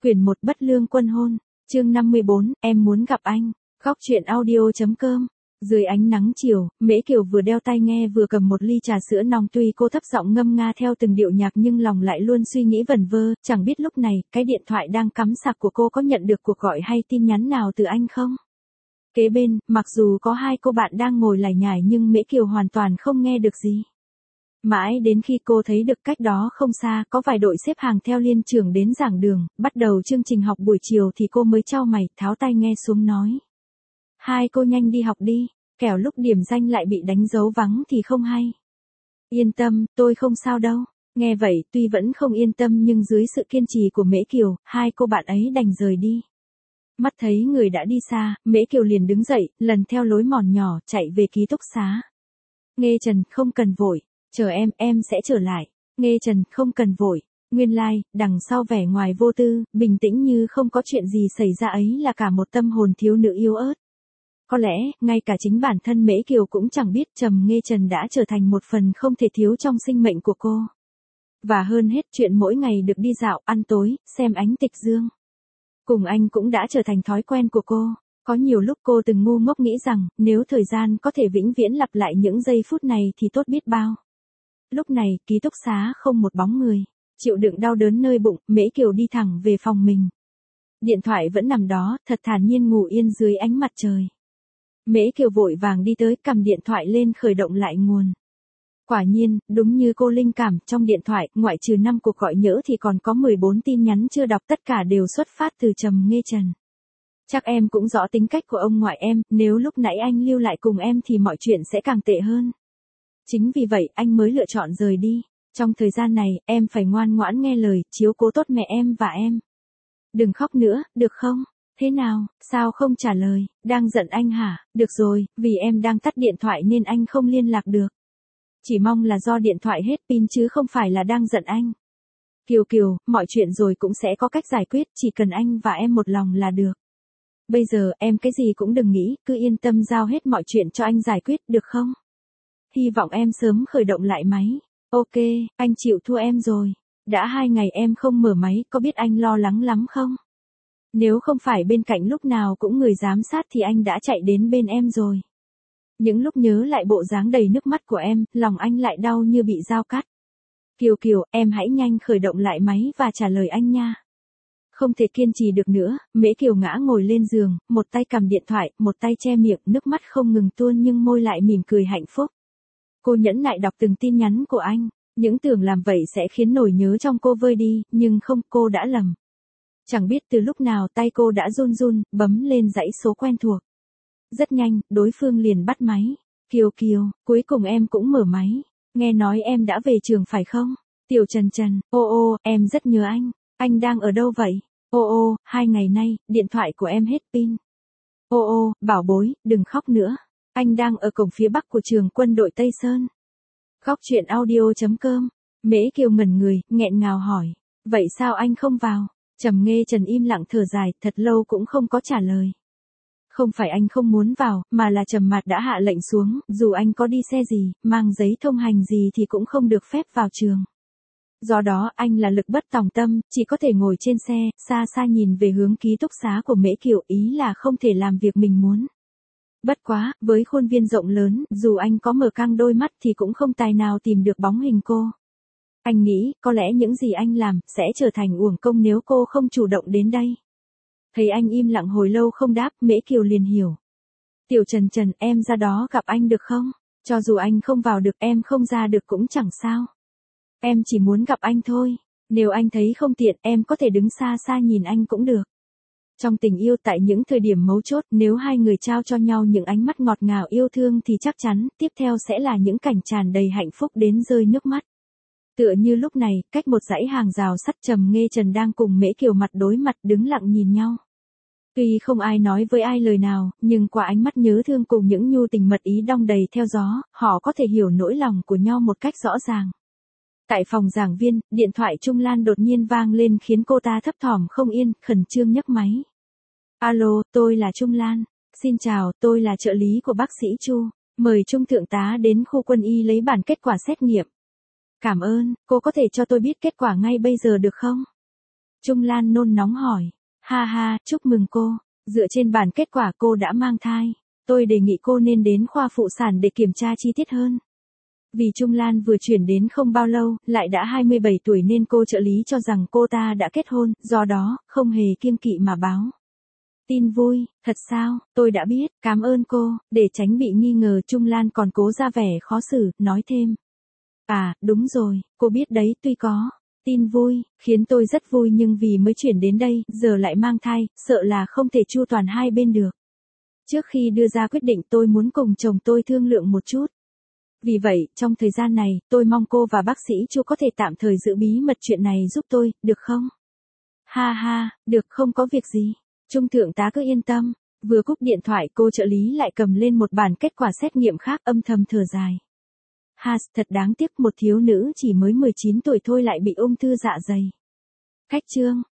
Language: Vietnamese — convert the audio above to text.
Quyển 1 Bất lương quân hôn, chương 54, em muốn gặp anh. Khóc chuyện audio.com. Dưới ánh nắng chiều, Mễ Kiều vừa đeo tai nghe vừa cầm một ly trà sữa nóng, tuy cô thấp giọng ngâm nga theo từng điệu nhạc nhưng lòng lại luôn suy nghĩ vẩn vơ, chẳng biết lúc này, cái điện thoại đang cắm sạc của cô có nhận được cuộc gọi hay tin nhắn nào từ anh không? Kế bên, mặc dù có hai cô bạn đang ngồi lải nhải nhưng Mễ Kiều hoàn toàn không nghe được gì. Mãi đến khi cô thấy được cách đó không xa có vài đội xếp hàng theo liên trưởng đến giảng đường, bắt đầu chương trình học buổi chiều thì cô mới chau mày, tháo tai nghe xuống nói. Hai cô nhanh đi học đi, kẻo lúc điểm danh lại bị đánh dấu vắng thì không hay. Yên tâm, tôi không sao đâu. Nghe vậy, tuy vẫn không yên tâm nhưng dưới sự kiên trì của Mễ Kiều, hai cô bạn ấy đành rời đi. Mắt thấy người đã đi xa, Mễ Kiều liền đứng dậy, lần theo lối mòn nhỏ, chạy về ký túc xá. Nghê Trần, không cần vội. Chờ em sẽ trở lại. Nghê Trần, không cần vội. Nguyên lai, đằng sau vẻ ngoài vô tư, bình tĩnh như không có chuyện gì xảy ra ấy là cả một tâm hồn thiếu nữ yếu ớt. Có lẽ, ngay cả chính bản thân Mễ Kiều cũng chẳng biết Trầm Nghê Trần đã trở thành một phần không thể thiếu trong sinh mệnh của cô. Và hơn hết chuyện mỗi ngày được đi dạo, ăn tối, xem ánh tịch dương. Cùng anh cũng đã trở thành thói quen của cô. Có nhiều lúc cô từng ngu ngốc nghĩ rằng, nếu thời gian có thể vĩnh viễn lặp lại những giây phút này thì tốt biết bao. Lúc này, ký túc xá không một bóng người. Chịu đựng đau đớn nơi bụng, Mễ Kiều đi thẳng về phòng mình. Điện thoại vẫn nằm đó, thật thản nhiên ngủ yên dưới ánh mặt trời. Mễ Kiều vội vàng đi tới, cầm điện thoại lên khởi động lại nguồn. Quả nhiên, đúng như cô linh cảm, trong điện thoại, ngoại trừ 5 cuộc gọi nhỡ thì còn có 14 tin nhắn chưa đọc, tất cả đều xuất phát từ Trầm Nghê Trần. Chắc em cũng rõ tính cách của ông ngoại em, nếu lúc nãy anh lưu lại cùng em thì mọi chuyện sẽ càng tệ hơn. Chính vì vậy, anh mới lựa chọn rời đi. Trong thời gian này, em phải ngoan ngoãn nghe lời, chiếu cố tốt mẹ em và em. Đừng khóc nữa, được không? Thế nào, sao không trả lời, đang giận anh hả? Được rồi, vì em đang tắt điện thoại nên anh không liên lạc được. Chỉ mong là do điện thoại hết pin chứ không phải là đang giận anh. Kiều, mọi chuyện rồi cũng sẽ có cách giải quyết, chỉ cần anh và em một lòng là được. Bây giờ, em cái gì cũng đừng nghĩ, cứ yên tâm giao hết mọi chuyện cho anh giải quyết, được không? Hy vọng em sớm khởi động lại máy. Ok, anh chịu thua em rồi. Đã 2 ngày em không mở máy, có biết anh lo lắng lắm không? Nếu không phải bên cạnh lúc nào cũng người giám sát thì anh đã chạy đến bên em rồi. Những lúc nhớ lại bộ dáng đầy nước mắt của em, lòng anh lại đau như bị dao cắt. Kiều, em hãy nhanh khởi động lại máy và trả lời anh nha. Không thể kiên trì được nữa, Mễ Kiều ngã ngồi lên giường, một tay cầm điện thoại, một tay che miệng, nước mắt không ngừng tuôn nhưng môi lại mỉm cười hạnh phúc. Cô nhẫn nại đọc từng tin nhắn của anh, những tưởng làm vậy sẽ khiến nỗi nhớ trong cô vơi đi, nhưng không, cô đã lầm. Chẳng biết từ lúc nào tay cô đã run run, bấm lên dãy số quen thuộc. Rất nhanh, đối phương liền bắt máy. Kiều, cuối cùng em cũng mở máy. Nghe nói em đã về trường phải không? Tiểu Trần, ô, em rất nhớ anh đang ở đâu vậy? Ô, 2 ngày nay, điện thoại của em hết pin. Ô, bảo bối, đừng khóc nữa. Anh đang ở cổng phía bắc của trường quân đội Tây Sơn. Khóc chuyện audio.com. Mễ Kiều ngẩn người, nghẹn ngào hỏi. Vậy sao anh không vào? Trầm Nghê Trần im lặng thở dài, thật lâu cũng không có trả lời. Không phải anh không muốn vào, mà là Trầm Mạt đã hạ lệnh xuống, dù anh có đi xe gì, mang giấy thông hành gì thì cũng không được phép vào trường. Do đó, anh là lực bất tòng tâm, chỉ có thể ngồi trên xe, xa xa nhìn về hướng ký túc xá của Mễ Kiều, ý là không thể làm việc mình muốn. Bất quá, với khuôn viên rộng lớn, dù anh có mở căng đôi mắt thì cũng không tài nào tìm được bóng hình cô. Anh nghĩ, có lẽ những gì anh làm, sẽ trở thành uổng công nếu cô không chủ động đến đây. Thấy anh im lặng hồi lâu không đáp, Mễ Kiều liền hiểu. Tiểu Trần, em ra đó gặp anh được không? Cho dù anh không vào được, em không ra được cũng chẳng sao. Em chỉ muốn gặp anh thôi. Nếu anh thấy không tiện, em có thể đứng xa xa nhìn anh cũng được. Trong tình yêu tại những thời điểm mấu chốt, nếu hai người trao cho nhau những ánh mắt ngọt ngào yêu thương thì chắc chắn, tiếp theo sẽ là những cảnh tràn đầy hạnh phúc đến rơi nước mắt. Tựa như lúc này, cách một dãy hàng rào sắt, Trầm Nghê Trần đang cùng Mễ Kiều mặt đối mặt đứng lặng nhìn nhau. Tuy không ai nói với ai lời nào, nhưng qua ánh mắt nhớ thương cùng những nhu tình mật ý đong đầy theo gió, họ có thể hiểu nỗi lòng của nhau một cách rõ ràng. Tại phòng giảng viên, điện thoại Trung Lan đột nhiên vang lên khiến cô ta thấp thỏm không yên, khẩn trương nhấc máy. Alo, tôi là Trung Lan. Xin chào, tôi là trợ lý của bác sĩ Chu. Mời Trung thượng tá đến khu quân y lấy bản kết quả xét nghiệm. Cảm ơn, cô có thể cho tôi biết kết quả ngay bây giờ được không? Trung Lan nôn nóng hỏi. Ha ha, chúc mừng cô. Dựa trên bản kết quả cô đã mang thai. Tôi đề nghị cô nên đến khoa phụ sản để kiểm tra chi tiết hơn. Vì Trung Lan vừa chuyển đến không bao lâu, lại đã 27 tuổi nên cô trợ lý cho rằng cô ta đã kết hôn, do đó, không hề kiêng kỵ mà báo. Tin vui, thật sao, tôi đã biết, cảm ơn cô, để tránh bị nghi ngờ Trung Lan còn cố ra vẻ khó xử, nói thêm. À, đúng rồi, cô biết đấy, tuy có tin vui, khiến tôi rất vui nhưng vì mới chuyển đến đây, giờ lại mang thai, sợ là không thể chu toàn hai bên được. Trước khi đưa ra quyết định tôi muốn cùng chồng tôi thương lượng một chút. Vì vậy, trong thời gian này, tôi mong cô và bác sĩ Chu có thể tạm thời giữ bí mật chuyện này giúp tôi, được không? Ha ha, được không có việc gì. Trung thượng tá cứ yên tâm. Vừa cúp điện thoại cô trợ lý lại cầm lên một bản kết quả xét nghiệm khác âm thầm thở dài. Ha, thật đáng tiếc một thiếu nữ chỉ mới 19 tuổi thôi lại bị ung thư dạ dày. Cách chương.